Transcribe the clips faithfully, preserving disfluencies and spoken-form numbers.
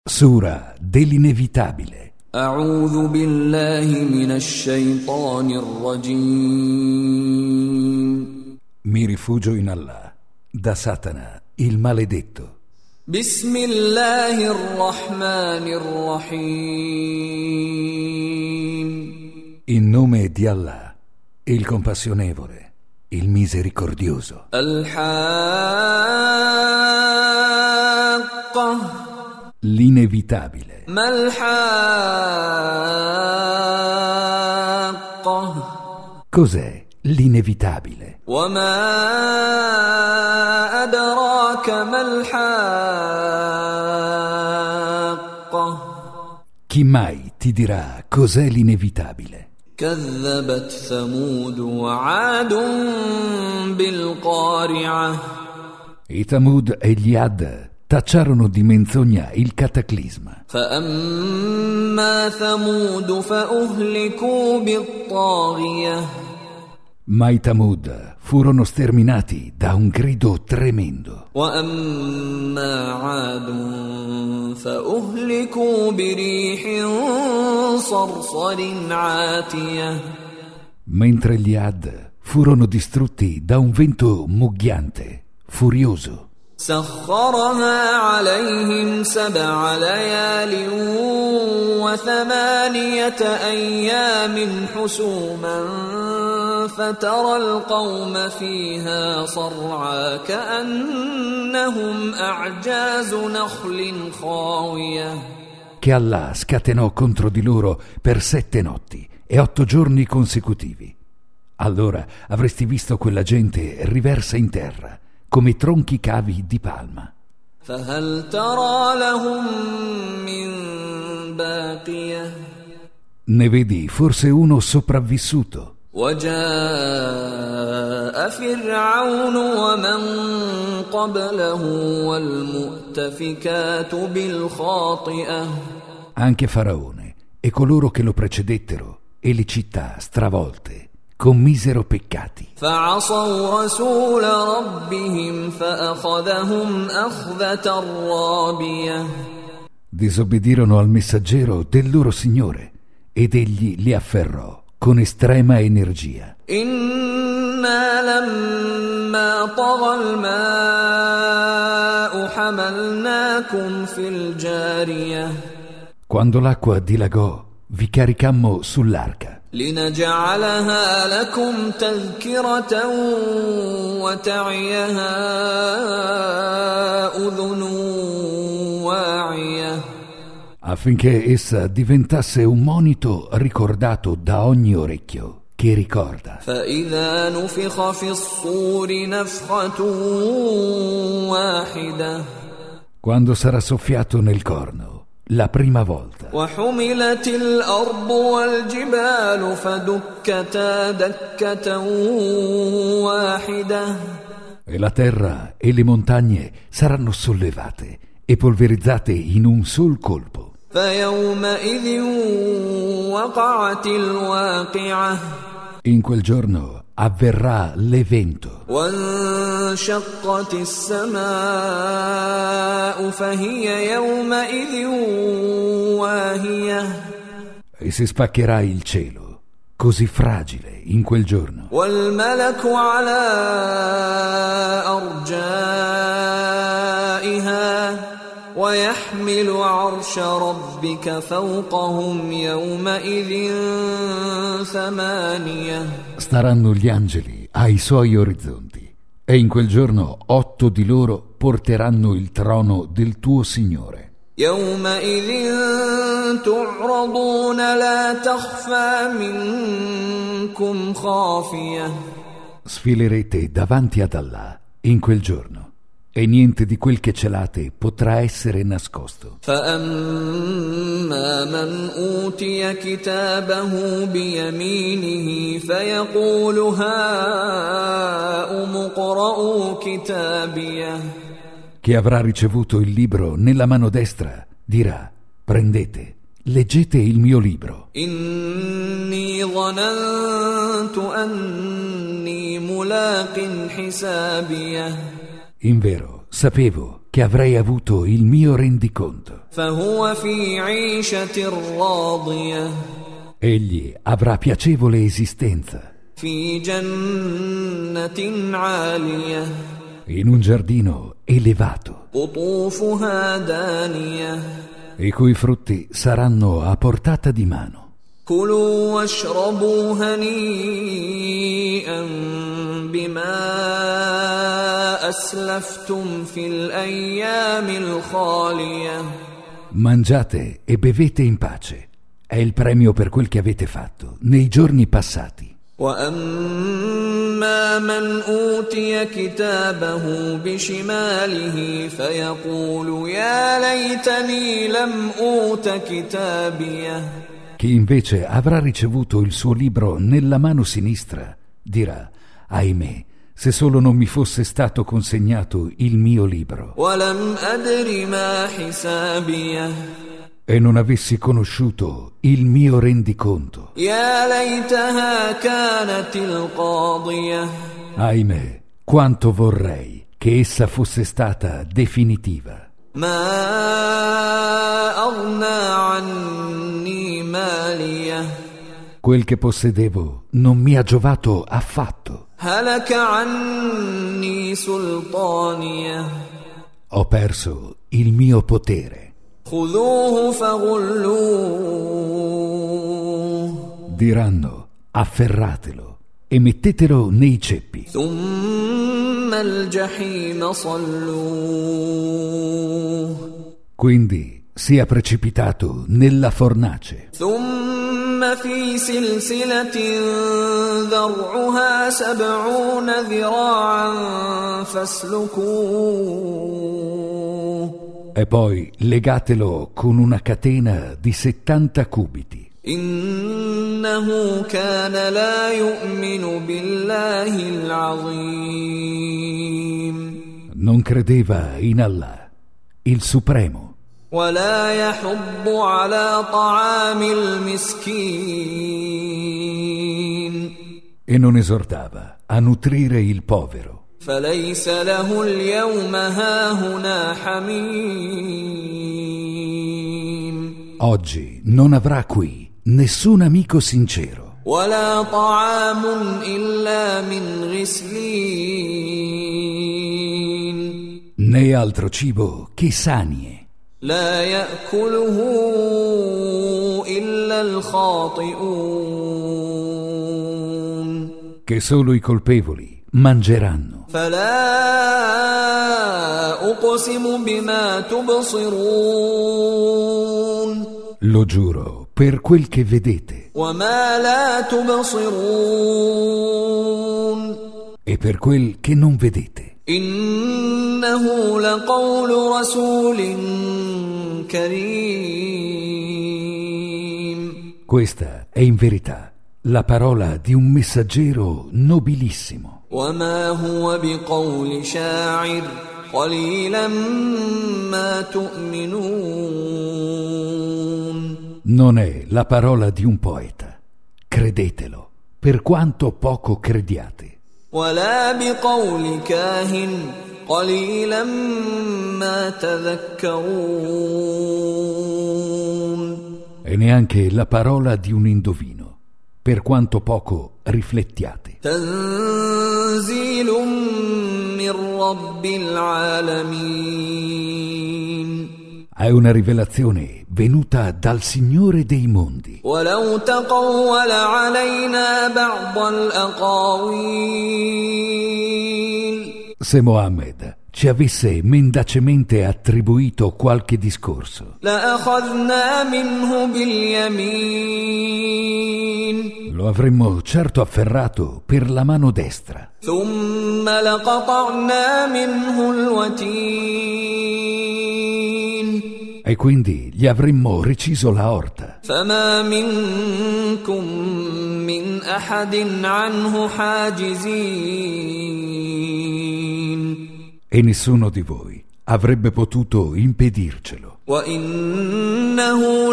Sura dell'inevitabile. A'udhu billahi minash shaitanir rajim. Mi rifugio in Allah, da Satana, il maledetto. Bismillahir rahmanir rahim. In nome di Allah, il compassionevole, il misericordioso. Al-Haqqah. L'inevitabile. Mal-Haqqah. Cos'è l'inevitabile? Wa ma adraka mal-Haqqah. Chi mai ti dirà cos'è l'inevitabile? كذبت ثمود وعاد بالقارعة. I Tamud e gli Ad tacciarono di menzogna il cataclisma. فأما ثمود فأهلكوا بالطاغية. Ma i Tamud furono sterminati da un grido tremendo. وأما عاد فأهلكوا بريح صرصر عاتية. Mentre gli Ad furono distrutti da un vento mughiante, furioso. سخرها عليهم سبع ليال وثمانية أيام حسوما فترى القوم فيها صرعى كأنهم أعجاز نخل خاوية. Che Allah scatenò contro di loro per sette notti e otto giorni consecutivi. Allora avresti visto quella gente riversa in terra, come tronchi cavi di palma. فهل ترى لهم من باقية. Ne vedi forse uno sopravvissuto? وجاء فرعون ومن قبله والمؤتفكات بالخاطئة. Anche Faraone e coloro che lo precedettero e le città stravolte commisero peccati. فعصوا رسول ربهم فأخذهم أخذة رابية. Disobbedirono al messaggero del loro Signore ed egli li afferrò con estrema energia. إنا لما طغى الماء حملناكم في الجارية. Quando l'acqua dilagò, vi caricammo sull'arca. لنجعلها لكم تذكرة وتعيها أذن واعية. Affinché essa diventasse un monito ricordato da ogni orecchio che ricorda. فإذا نفخ في الصور نفخة واحدة. Quando sarà soffiato nel corno, la prima volta. وحملت الأرض والجبال فدكتا دكة واحدة. E la terra e le montagne saranno sollevate e polverizzate in un sol colpo. فيومئذ وقعت الواقعة. In quel giorno avverrà l'evento. وانشقت السماء فهي يومئذ واهية. E si spaccherà il cielo, così fragile in quel giorno. والملك على أرجائها ويحمل عرش ربك فوقهم يومئذ ثمانية. Staranno gli angeli ai suoi orizzonti e in quel giorno otto di loro porteranno il trono del tuo Signore. يومئذ تعرضون لا تخفى منكم خافية. Sfilerete davanti ad Allah in quel giorno e niente di quel che celate potrà essere nascosto. فأما من أوتي كتابه بيمينه فيقول هاؤم اقرءوا كتابيه. Chi avrà ricevuto il libro nella mano destra dirà: prendete, leggete il mio libro. إني ظننت أني ملاق حسابيه. Invero, sapevo che avrei avuto il mio rendiconto. فهو في عيشة راضية Egli avrà piacevole esistenza في جنة عالية in un giardino elevato, قطوفها دانية i cui frutti saranno a portata di mano. كلوا واشربوا هنيئا بما أسلفتم في الأيام الخالية Mangiate e bevete in pace. È il premio per quel che avete fatto nei giorni passati. وأما من أوتي كتابه بشماله فيقول يا ليتني لم أوت كتابيه Chi invece avrà ricevuto il suo libro nella mano sinistra dirà: ahimè, se solo non mi fosse stato consegnato il mio libro ولم أدر ما حسابيه e non avessi conosciuto il mio rendiconto. يا ليتها كانت القاضية Ahimè, quanto vorrei che essa fosse stata definitiva. ما أغنى عني ماليه Quel che possedevo non mi ha giovato affatto. هلك عني سلطانيه Ho perso il mio potere. خذوه فغلوه Diranno: afferratelo e mettetelo nei ceppi. ثم الجحيم صلوه Quindi sia precipitato nella fornace. ثم في سلسلة ذرعها سبعون ذراعا فاسلكوه E poi legatelo con una catena di settanta cubiti. إنه كان لا يؤمن بالله العظيم Non credeva in Allah, il Supremo, ولا يحض على طعام المسكين e non esortava a nutrire il povero. فليس له اليوم هاهنا حميم Oggi non avrà qui nessun amico sincero, ولا طعام إلا من غسلين né altro cibo che sanie, لا يأكله إلا الخاطئون che solo i colpevoli mangeranno. فلا أقسم بما تبصرون Lo giuro per quel che vedete وما لا تبصرون e per quel che non vedete. إنه لقول رسول كريم Questa è in verità la parola di un messaggero nobilissimo. وما هو بقول شاعر قليلا ما تؤمنون Non è la parola di un poeta, credetelo, per quanto poco crediate. ولا بقول كاهن قليلا ما تذكرون E neanche la parola di un indovino, per quanto poco riflettiate. تنزيل من رب العالمين È una rivelazione venuta dal Signore dei mondi. ولو تقول علينا بعض الأقاويل Se Mohammed ci avesse mendacemente attribuito qualche discorso, لأخذنا منه باليمين lo avremmo certo afferrato per la mano destra ثم لقطعنا منه الوتين e quindi gli avremmo reciso la orta. فما منكم من أحد عنه حاجزين E nessuno di voi avrebbe potuto impedircelo. وإنه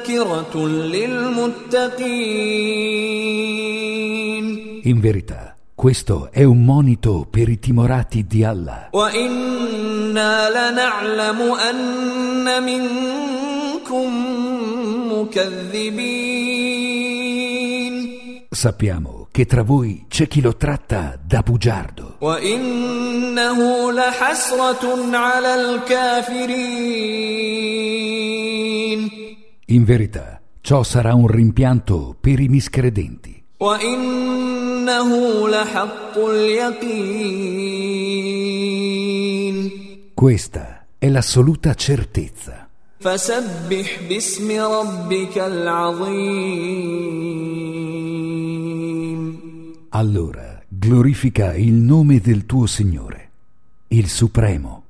لتذكرة للمتقين In verità, Questo è un monito per i timorati di Allah. وإنا لنعلم أن منكم مكذبين. Sappiamo che tra voi c'è chi lo tratta da bugiardo. وإنه لحسرة على الكافرين. In verità, ciò sarà un rimpianto per i miscredenti. وإنه لحق اليقين. Questa è l'assoluta certezza. فسبح باسم ربك العظيم. Allora glorifica il nome del tuo Signore, il Supremo.